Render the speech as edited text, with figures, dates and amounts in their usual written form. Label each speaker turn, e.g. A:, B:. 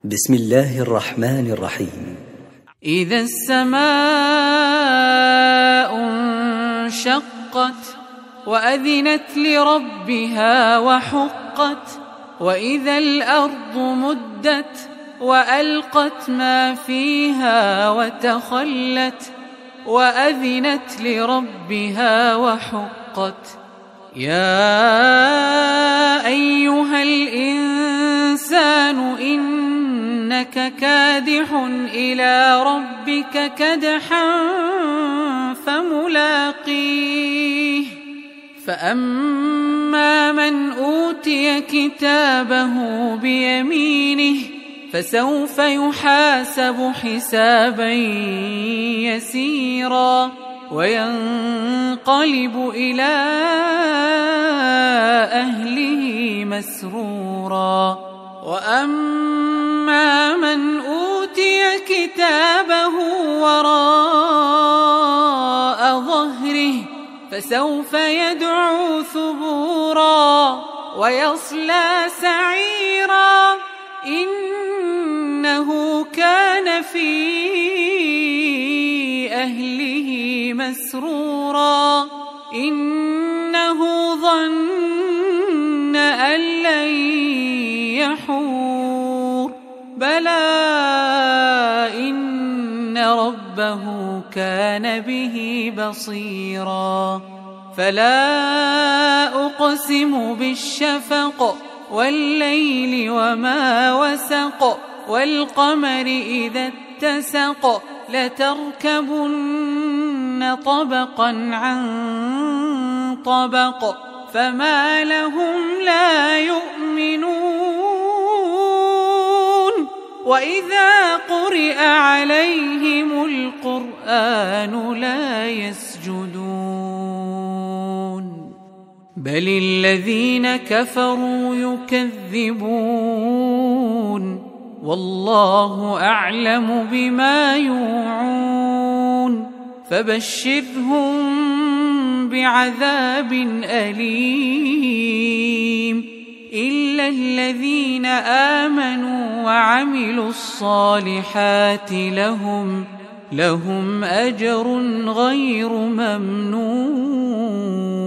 A: بسم الله الرحمن الرحيم.
B: إذا السماء انشقت وأذنت لربها وحقت، وإذا الأرض مدت وألقت ما فيها وتخلت وأذنت لربها وحقت. يا أيها الإنسان إنك كادح إلى ربك كدحا فملاقيه. فأما من أوتي كتابه بيمينه فسوف يحاسب حسابا يسيرا وينقلب إلى أهله مسرورا. وأما من أوتي كتابه وراء ظهره فسوف يدعو ثبورا ويصلى سعيرا، إنه كان في أهله مسرورا، إنه ظن أن لن يحور. بلى إن ربه كان به بصيرا. فلا أقسم بالشفق والليل وما وسق والقمر إذا اتسق لتركبن طبقا عن طبق فما لهم لا يؤمنون. وإذا قرئ عليهم القرآن لا يسجدون، بل الذين كفروا يكذبون، والله أعلم بما يوعون. فبشرهم بعذاب أليم إلا الذين آمنوا وعملوا الصالحات لهم أجر غير ممنون.